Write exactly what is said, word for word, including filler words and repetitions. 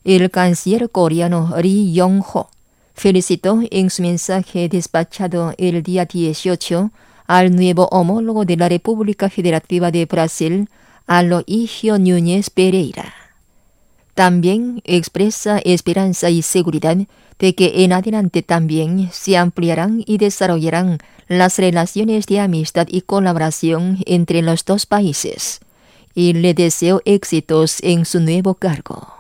El canciller coreano Ri Yong-ho felicitó en su mensaje despachado el día dieciocho al nuevo homólogo de la República Federativa de Brasil, Aloysio Núñez Pereira. También expresa esperanza y seguridad de que en adelante también se ampliarán y desarrollarán las relaciones de amistad y colaboración entre los dos países, y le deseo éxitos en su nuevo cargo.